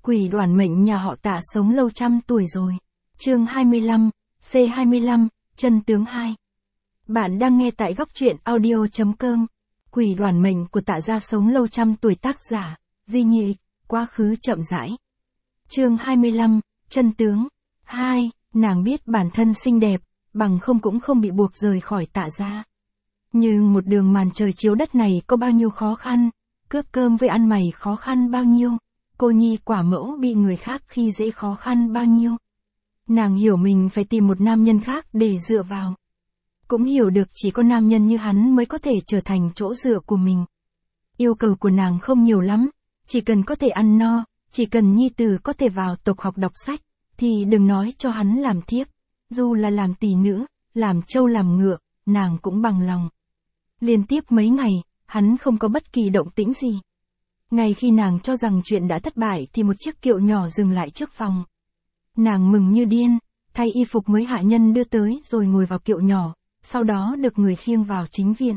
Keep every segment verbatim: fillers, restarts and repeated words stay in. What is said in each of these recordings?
Quỷ đoản mệnh nhà họ Tạ sống lâu trăm tuổi rồi. Chương hai mươi lăm, C hai mươi lăm, chân tướng hai. Bạn đang nghe tại góc truyện audio chấm com. Quỷ đoản mệnh của Tạ gia sống lâu trăm tuổi, tác giả Di Nhị, quá khứ chậm rãi. Chương hai mươi lăm, chân tướng hai. Nàng biết bản thân xinh đẹp, bằng không cũng không bị buộc rời khỏi Tạ gia. Nhưng một đường màn trời chiếu đất này có bao nhiêu khó khăn, cướp cơm với ăn mày khó khăn bao nhiêu, cô nhi quả mẫu bị người khác khi dễ khó khăn bao nhiêu. Nàng hiểu mình phải tìm một nam nhân khác để dựa vào. Cũng hiểu được chỉ có nam nhân như hắn mới có thể trở thành chỗ dựa của mình. Yêu cầu của nàng không nhiều lắm, chỉ cần có thể ăn no, chỉ cần nhi tử có thể vào tộc học đọc sách, thì đừng nói cho hắn làm thiếp, dù là làm tỳ nữ, làm trâu làm ngựa, nàng cũng bằng lòng. Liên tiếp mấy ngày, hắn không có bất kỳ động tĩnh gì. Ngay khi nàng cho rằng chuyện đã thất bại thì một chiếc kiệu nhỏ dừng lại trước phòng. Nàng mừng như điên, thay y phục mới hạ nhân đưa tới rồi ngồi vào kiệu nhỏ, sau đó được người khiêng vào chính viện.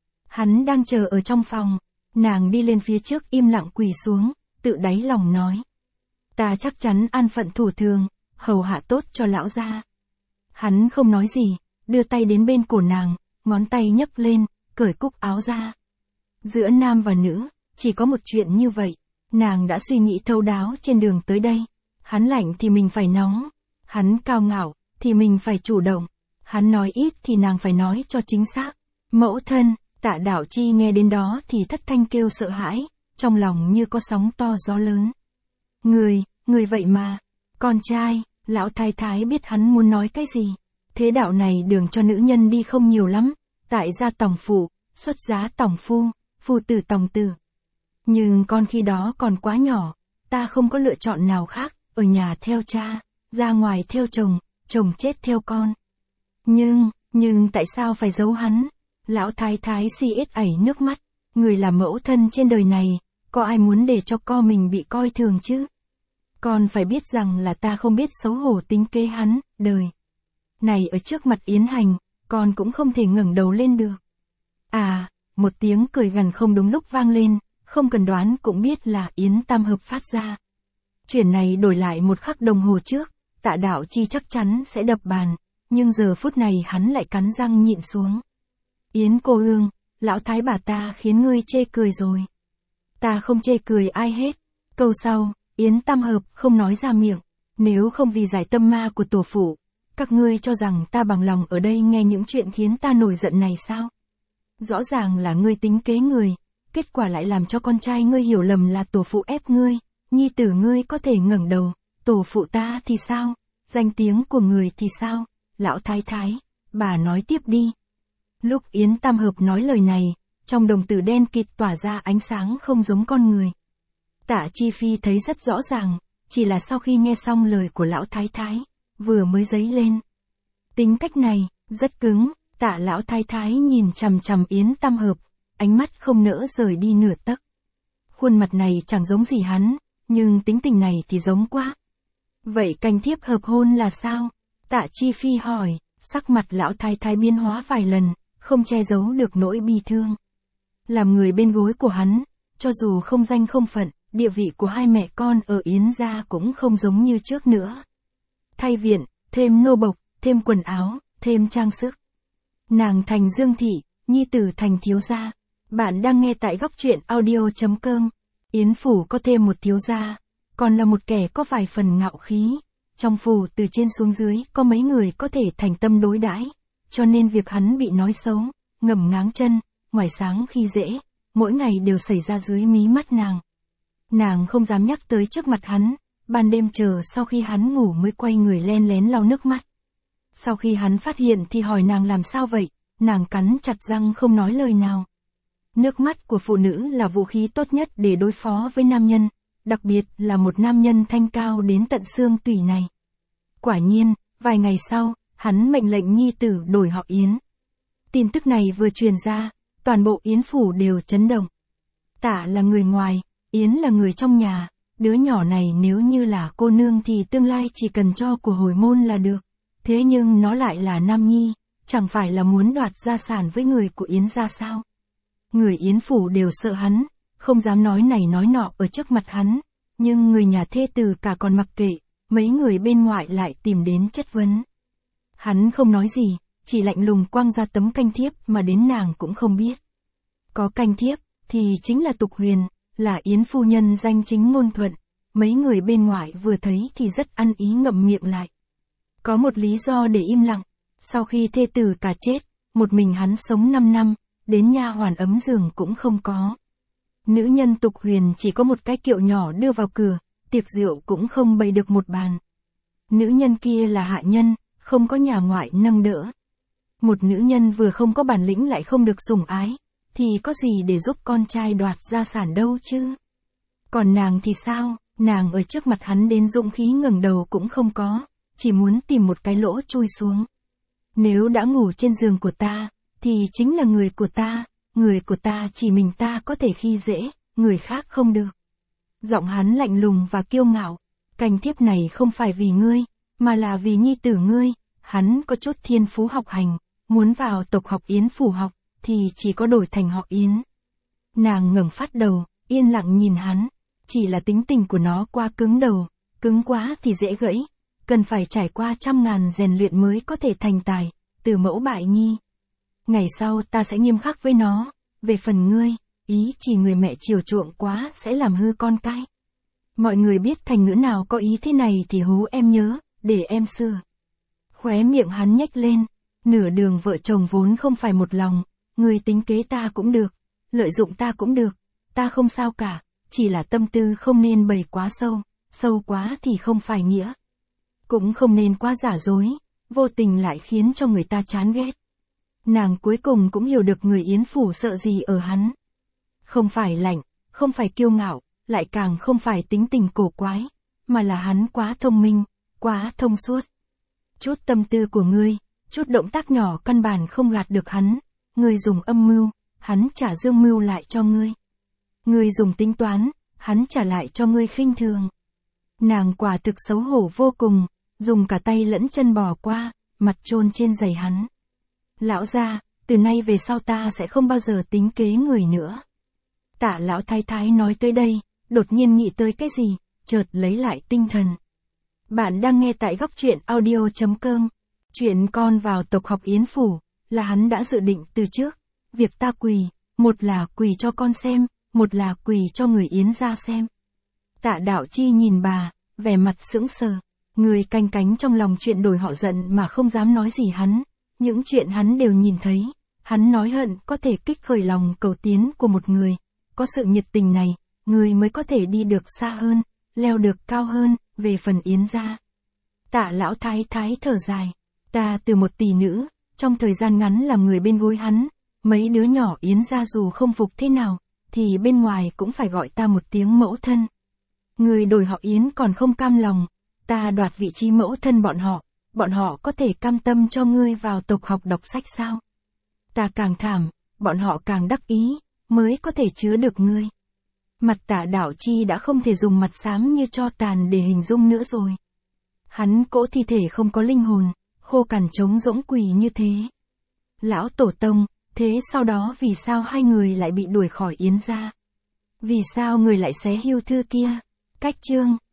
Hắn đang chờ ở trong phòng, nàng đi lên phía trước im lặng quỳ xuống, tự đáy lòng nói. Ta chắc chắn an phận thủ thường, hầu hạ tốt cho lão gia. Hắn không nói gì, đưa tay đến bên cổ nàng, ngón tay nhấc lên, cởi cúc áo ra. Giữa nam và nữ, chỉ có một chuyện như vậy, nàng đã suy nghĩ thấu đáo trên đường tới đây. Hắn lạnh thì mình phải nóng, hắn cao ngạo, thì mình phải chủ động, hắn nói ít thì nàng phải nói cho chính xác. Mẫu thân, Tạ Đạo Chi nghe đến đó thì thất thanh kêu sợ hãi, trong lòng như có sóng to gió lớn. Người, người vậy mà, con trai, lão thái thái biết hắn muốn nói cái gì. Thế đạo này đường cho nữ nhân đi không nhiều lắm, tại gia tòng phụ, xuất giá tòng phu, phu tử tòng tử. Nhưng con khi đó còn quá nhỏ, ta không có lựa chọn nào khác, ở nhà theo cha, ra ngoài theo chồng, chồng chết theo con. Nhưng, nhưng tại sao phải giấu hắn? Lão thái thái si ết ảy nước mắt, người là mẫu thân trên đời này, có ai muốn để cho con mình bị coi thường chứ? Con phải biết rằng là ta không biết xấu hổ tính kế hắn, đời này ở trước mặt Yến Hành, con cũng không thể ngẩng đầu lên được. À, một tiếng cười gằn không đúng lúc vang lên, không cần đoán cũng biết là Yến Tam Hợp phát ra. Chuyện này đổi lại một khắc đồng hồ trước, Tạ Đạo Chi chắc chắn sẽ đập bàn, nhưng giờ phút này hắn lại cắn răng nhịn xuống. Yến cô ương, lão thái bà ta khiến ngươi chê cười rồi. Ta không chê cười ai hết. Câu sau, Yến Tam Hợp không nói ra miệng, nếu không vì giải tâm ma của tổ phụ, các ngươi cho rằng ta bằng lòng ở đây nghe những chuyện khiến ta nổi giận này sao? Rõ ràng là ngươi tính kế người, kết quả lại làm cho con trai ngươi hiểu lầm là tổ phụ ép ngươi, nhi tử ngươi có thể ngẩng đầu, tổ phụ ta thì sao? Danh tiếng của người thì sao? Lão thái thái, bà nói tiếp đi. Lúc Yến Tam Hợp nói lời này, trong đồng tử đen kịt tỏa ra ánh sáng không giống con người. Tạ Chi Phi thấy rất rõ ràng, chỉ là sau khi nghe xong lời của lão thái thái, vừa mới dấy lên. Tính cách này, rất cứng, Tạ lão thái thái nhìn chằm chằm Yến Tam Hợp, ánh mắt không nỡ rời đi nửa tấc. Khuôn mặt này chẳng giống gì hắn, nhưng tính tình này thì giống quá. Vậy canh thiếp hợp hôn là sao? Tạ Chi Phi hỏi, sắc mặt lão thái thái biến hóa vài lần, không che giấu được nỗi bi thương. Làm người bên gối của hắn, cho dù không danh không phận, địa vị của hai mẹ con ở Yến gia cũng không giống như trước nữa. Thay viện, thêm nô bộc, thêm quần áo, thêm trang sức. Nàng thành Dương thị, nhi tử thành thiếu gia. Bạn đang nghe tại góc truyện audio chấm com. Yến phủ có thêm một thiếu gia, còn là một kẻ có vài phần ngạo khí. Trong phủ từ trên xuống dưới có mấy người có thể thành tâm đối đãi, cho nên việc hắn bị nói xấu, ngầm ngáng chân, ngoài sáng khi dễ, mỗi ngày đều xảy ra dưới mí mắt nàng. Nàng không dám nhắc tới trước mặt hắn, ban đêm chờ sau khi hắn ngủ mới quay người len lén lau nước mắt. Sau khi hắn phát hiện thì hỏi nàng làm sao vậy, nàng cắn chặt răng không nói lời nào. Nước mắt của phụ nữ là vũ khí tốt nhất để đối phó với nam nhân, đặc biệt là một nam nhân thanh cao đến tận xương tủy này. Quả nhiên, vài ngày sau, hắn mệnh lệnh nhi tử đổi họ Yến. Tin tức này vừa truyền ra, toàn bộ Yến phủ đều chấn động. Tạ là người ngoài, Yến là người trong nhà, đứa nhỏ này nếu như là cô nương thì tương lai chỉ cần cho của hồi môn là được. Thế nhưng nó lại là nam nhi, chẳng phải là muốn đoạt gia sản với người của Yến gia sao? Người Yến phủ đều sợ hắn, không dám nói này nói nọ ở trước mặt hắn, Nhưng người nhà thê tử cả còn mặc kệ, mấy người bên ngoài lại tìm đến chất vấn. Hắn không nói gì, chỉ lạnh lùng quăng ra tấm canh thiếp mà đến nàng cũng không biết. Có canh thiếp, thì chính là Tục Huyền, là Yến phu nhân danh chính ngôn thuận, mấy người bên ngoài vừa thấy thì rất ăn ý ngậm miệng lại. Có một lý do để im lặng, sau khi thê tử cả chết, một mình hắn sống năm năm, đến nha hoàn ấm giường cũng không có. Nữ nhân Tục Huyền chỉ có một cái kiệu nhỏ đưa vào cửa, tiệc rượu cũng không bày được một bàn. Nữ nhân kia là hạ nhân, không có nhà ngoại nâng đỡ. Một nữ nhân vừa không có bản lĩnh lại không được sủng ái, thì có gì để giúp con trai đoạt gia sản đâu chứ. Còn nàng thì sao, nàng ở trước mặt hắn đến dũng khí ngẩng đầu cũng không có, chỉ muốn tìm một cái lỗ chui xuống. Nếu đã ngủ trên giường của ta, thì chính là người của ta, người của ta chỉ mình ta có thể khi dễ, người khác không được. Giọng hắn lạnh lùng và kiêu ngạo, canh thiếp này không phải vì ngươi, mà là vì nhi tử ngươi, hắn có chút thiên phú học hành, muốn vào tộc học Yến phủ học, thì chỉ có đổi thành họ Yến. Nàng ngẩng phát đầu, yên lặng nhìn hắn, chỉ là tính tình của nó quá cứng đầu, cứng quá thì dễ gãy, cần phải trải qua trăm ngàn rèn luyện mới có thể thành tài, từ mẫu bại nhi. Ngày sau ta sẽ nghiêm khắc với nó, về phần ngươi, ý chỉ người mẹ chiều chuộng quá sẽ làm hư con cái. Mọi người biết thành ngữ nào có ý thế này thì hú em nhớ, để em sửa. Khóe miệng hắn nhếch lên, nửa đường vợ chồng vốn không phải một lòng, người tính kế ta cũng được, lợi dụng ta cũng được, ta không sao cả, chỉ là tâm tư không nên bày quá sâu, sâu quá thì không phải nghĩa. Cũng không nên quá giả dối, vô tình lại khiến cho người ta chán ghét. Nàng cuối cùng cũng hiểu được người Yến phủ sợ gì ở hắn. Không phải lạnh, không phải kiêu ngạo, lại càng không phải tính tình cổ quái, mà là hắn quá thông minh, quá thông suốt. Chút tâm tư của ngươi, chút động tác nhỏ căn bản không gạt được hắn, ngươi dùng âm mưu, hắn trả dương mưu lại cho ngươi. Ngươi dùng tính toán, hắn trả lại cho ngươi khinh thường. Nàng quả thực xấu hổ vô cùng, dùng cả tay lẫn chân bò qua, mặt chôn trên giày hắn. Lão gia, từ nay về sau ta sẽ không bao giờ tính kế người nữa. Tạ lão thái thái nói tới đây, đột nhiên nghĩ tới cái gì, chợt lấy lại tinh thần. Bạn đang nghe tại góc truyện audio chấm com. Chuyện con vào tộc học Yến phủ, là hắn đã dự định từ trước. Việc ta quỳ, một là quỳ cho con xem, một là quỳ cho người Yến gia xem. Tạ Đạo Chi nhìn bà, vẻ mặt sững sờ. Người canh cánh trong lòng chuyện đổi họ giận mà không dám nói gì hắn. Những chuyện hắn đều nhìn thấy. Hắn nói hận có thể kích khởi lòng cầu tiến của một người. Có sự nhiệt tình này, người mới có thể đi được xa hơn, leo được cao hơn, về phần Yến gia. Tạ lão thái thái thở dài. Ta từ một tỷ nữ, trong thời gian ngắn làm người bên gối hắn. Mấy đứa nhỏ Yến gia dù không phục thế nào, thì bên ngoài cũng phải gọi ta một tiếng mẫu thân. Người đổi họ Yến còn không cam lòng, ta đoạt vị trí mẫu thân bọn họ, bọn họ có thể cam tâm cho ngươi vào tộc học đọc sách sao? Ta càng thảm, bọn họ càng đắc ý, mới có thể chứa được ngươi. Mặt Tạ Đạo Chi đã không thể dùng mặt xám như tro tàn để hình dung nữa rồi. Hắn cỗ thi thể không có linh hồn, khô cằn trống rỗng quỳ như thế. Lão tổ tông, thế sau đó vì sao hai người lại bị đuổi khỏi Yến gia? Vì sao người lại xé hưu thư kia? Cách chương